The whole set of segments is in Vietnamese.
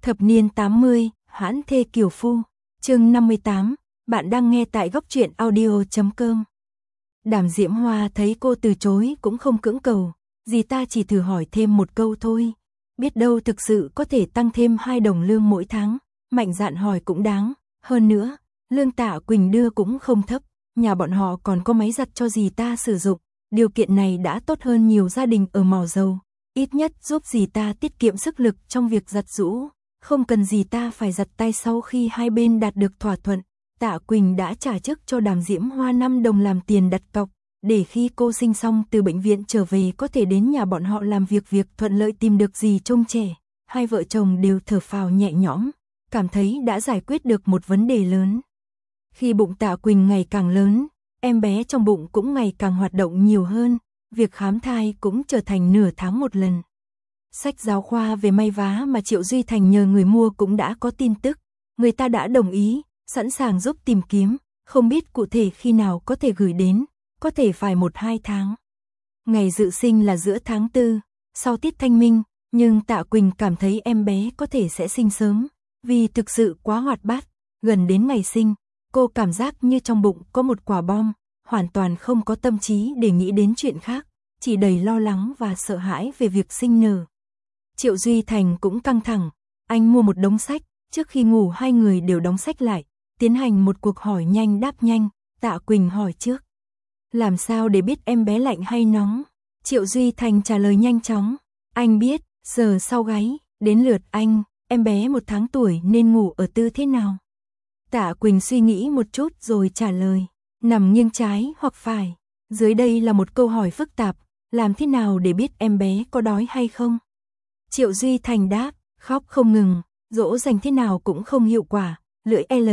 Thập niên 80, Hãn thê kiều phu. Chương 58, bạn đang nghe tại góc truyện audio.com. Đàm Diễm Hoa thấy cô từ chối cũng không cưỡng cầu, dì ta chỉ thử hỏi thêm một câu thôi. Biết đâu thực sự có thể tăng thêm 2 đồng lương mỗi tháng, mạnh dạn hỏi cũng đáng. Hơn nữa, lương Tạ Quỳnh đưa cũng không thấp, nhà bọn họ còn có máy giặt cho dì ta sử dụng. Điều kiện này đã tốt hơn nhiều gia đình ở Mỏ Dầu, ít nhất giúp dì ta tiết kiệm sức lực trong việc giặt giũ. Không cần dì ta phải giặt tay. Sau khi hai bên đạt được thỏa thuận, Tạ Quỳnh đã trả trước cho Đàm Diễm Hoa 5 đồng làm tiền đặt cọc, để khi cô sinh xong từ bệnh viện trở về có thể đến nhà bọn họ làm việc thuận lợi tìm được dì trông trẻ. Hai vợ chồng đều thở phào nhẹ nhõm, cảm thấy đã giải quyết được một vấn đề lớn. Khi bụng Tạ Quỳnh ngày càng lớn, em bé trong bụng cũng ngày càng hoạt động nhiều hơn, việc khám thai cũng trở thành nửa tháng một lần. Sách giáo khoa về may vá mà Triệu Duy Thành nhờ người mua cũng đã có tin tức, người ta đã đồng ý, sẵn sàng giúp tìm kiếm, không biết cụ thể khi nào có thể gửi đến, có thể phải 1-2 tháng. Ngày dự sinh là giữa tháng 4, sau tiết Thanh Minh, nhưng Tạ Quỳnh cảm thấy em bé có thể sẽ sinh sớm, vì thực sự quá hoạt bát. Gần đến ngày sinh, cô cảm giác như trong bụng có một quả bom, hoàn toàn không có tâm trí để nghĩ đến chuyện khác, chỉ đầy lo lắng và sợ hãi về việc sinh nở. Triệu Duy Thành cũng căng thẳng, anh mua một đống sách, trước khi ngủ hai người đều đóng sách lại, tiến hành một cuộc hỏi nhanh đáp nhanh. Tạ Quỳnh hỏi trước. Làm sao để biết em bé lạnh hay nóng? Triệu Duy Thành trả lời nhanh chóng. Anh biết, giờ sau gáy, đến lượt anh, em bé 1 tháng tuổi nên ngủ ở tư thế nào? Tạ Quỳnh suy nghĩ một chút rồi trả lời. Nằm nghiêng trái hoặc phải. Dưới đây là một câu hỏi phức tạp, làm thế nào để biết em bé có đói hay không? Triệu Duy Thành đáp, khóc không ngừng, dỗ dành thế nào cũng không hiệu quả, lưỡi L,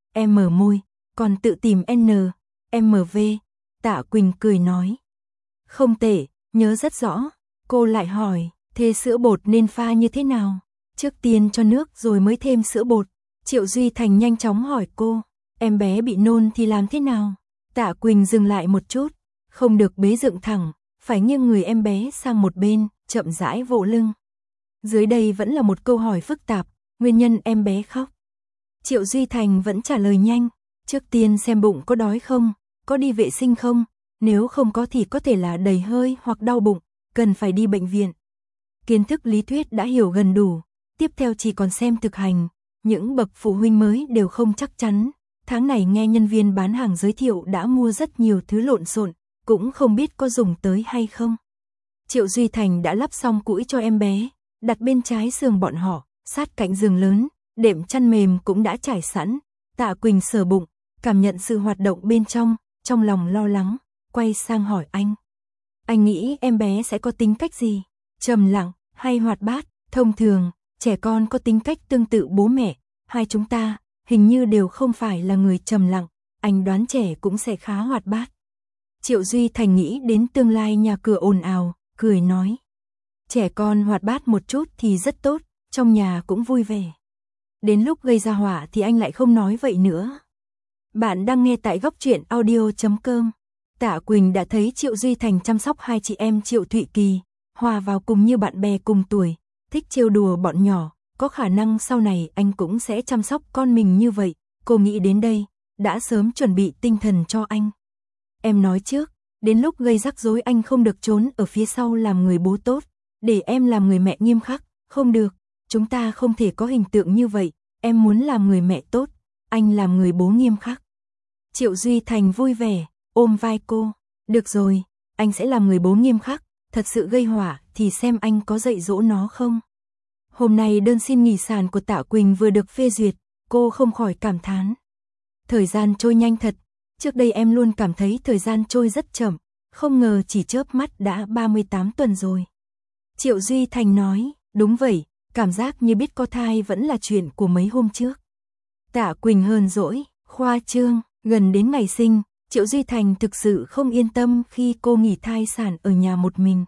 M môi, còn tự tìm N, MV. Tạ Quỳnh cười nói. Không tệ, nhớ rất rõ. Cô lại hỏi, thế sữa bột nên pha như thế nào? Trước tiên cho nước rồi mới thêm sữa bột. Triệu Duy Thành nhanh chóng hỏi cô, em bé bị nôn thì làm thế nào? Tạ Quỳnh dừng lại một chút, không được bế dựng thẳng, phải nghiêng người em bé sang một bên, chậm rãi vỗ lưng. Dưới đây vẫn là một câu hỏi phức tạp, nguyên nhân em bé khóc. Triệu Duy Thành vẫn trả lời nhanh, trước tiên xem bụng có đói không, có đi vệ sinh không, nếu không có thì có thể là đầy hơi hoặc đau bụng, cần phải đi bệnh viện. Kiến thức lý thuyết đã hiểu gần đủ, tiếp theo chỉ còn xem thực hành, những bậc phụ huynh mới đều không chắc chắn. Tháng này nghe nhân viên bán hàng giới thiệu đã mua rất nhiều thứ lộn xộn, cũng không biết có dùng tới hay không. Triệu Duy Thành đã lắp xong cũi cho em bé, đặt bên trái giường bọn họ, sát cạnh giường lớn, đệm chăn mềm cũng đã trải sẵn. Tạ Quỳnh sờ bụng, cảm nhận sự hoạt động bên trong lòng lo lắng, quay sang hỏi anh. Anh nghĩ em bé sẽ có tính cách gì? Trầm lặng hay hoạt bát? Thông thường, trẻ con có tính cách tương tự bố mẹ, hai chúng ta hình như đều không phải là người trầm lặng, anh đoán trẻ cũng sẽ khá hoạt bát. Triệu Duy Thành nghĩ đến tương lai nhà cửa ồn ào, cười nói. Trẻ con hoạt bát một chút thì rất tốt, trong nhà cũng vui vẻ. Đến lúc gây ra họa thì anh lại không nói vậy nữa. Bạn đang nghe tại góc truyện audio.com. Tạ Quỳnh đã thấy Triệu Duy Thành chăm sóc hai chị em Triệu Thụy Kỳ, hòa vào cùng như bạn bè cùng tuổi, thích trêu đùa bọn nhỏ, có khả năng sau này anh cũng sẽ chăm sóc con mình như vậy. Cô nghĩ đến đây, đã sớm chuẩn bị tinh thần cho anh. Em nói trước, đến lúc gây rắc rối anh không được trốn ở phía sau làm người bố tốt, để em làm người mẹ nghiêm khắc, không được, chúng ta không thể có hình tượng như vậy, em muốn làm người mẹ tốt, anh làm người bố nghiêm khắc. Triệu Duy Thành vui vẻ, ôm vai cô, được rồi, anh sẽ làm người bố nghiêm khắc, thật sự gây họa thì xem anh có dạy dỗ nó không. Hôm nay đơn xin nghỉ sản của Tạ Quỳnh vừa được phê duyệt, cô không khỏi cảm thán. Thời gian trôi nhanh thật, trước đây em luôn cảm thấy thời gian trôi rất chậm, không ngờ chỉ chớp mắt đã 38 tuần rồi. Triệu Duy Thành nói, đúng vậy, cảm giác như biết có thai vẫn là chuyện của mấy hôm trước. Tạ Quỳnh hờn dỗi, khoa trương, gần đến ngày sinh, Triệu Duy Thành thực sự không yên tâm khi cô nghỉ thai sản ở nhà một mình.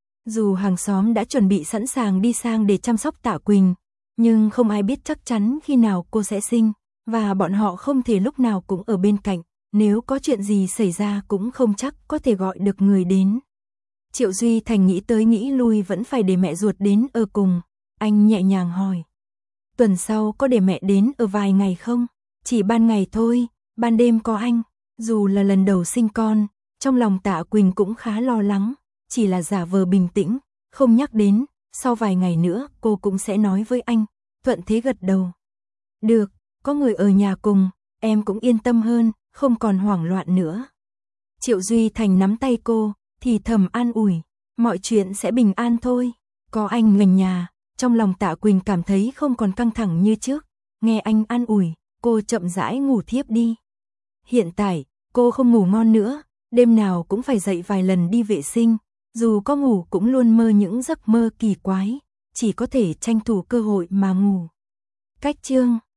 Dù hàng xóm đã chuẩn bị sẵn sàng đi sang để chăm sóc Tạ Quỳnh, nhưng không ai biết chắc chắn khi nào cô sẽ sinh, và bọn họ không thể lúc nào cũng ở bên cạnh, nếu có chuyện gì xảy ra cũng không chắc có thể gọi được người đến. Triệu Duy Thành nghĩ tới nghĩ lui vẫn phải để mẹ ruột đến ở cùng, anh nhẹ nhàng hỏi. tuần sau có để mẹ đến ở vài ngày không? Chỉ ban ngày thôi, ban đêm có anh. Dù là lần đầu sinh con, trong lòng Tạ Quỳnh cũng khá lo lắng, chỉ là giả vờ bình tĩnh, không nhắc đến, sau vài ngày nữa cô cũng sẽ nói với anh. Thuận thế gật đầu. Được, có người ở nhà cùng, em cũng yên tâm hơn, không còn hoảng loạn nữa. Triệu Duy Thành nắm tay cô, thì thầm an ủi, mọi chuyện sẽ bình an thôi. Có anh gần nhà, trong lòng Tạ Quỳnh cảm thấy không còn căng thẳng như trước. Nghe anh an ủi, cô chậm rãi ngủ thiếp đi. Hiện tại, cô không ngủ ngon nữa, đêm nào cũng phải dậy vài lần đi vệ sinh, dù có ngủ cũng luôn mơ những giấc mơ kỳ quái, chỉ có thể tranh thủ cơ hội mà ngủ. Cách chương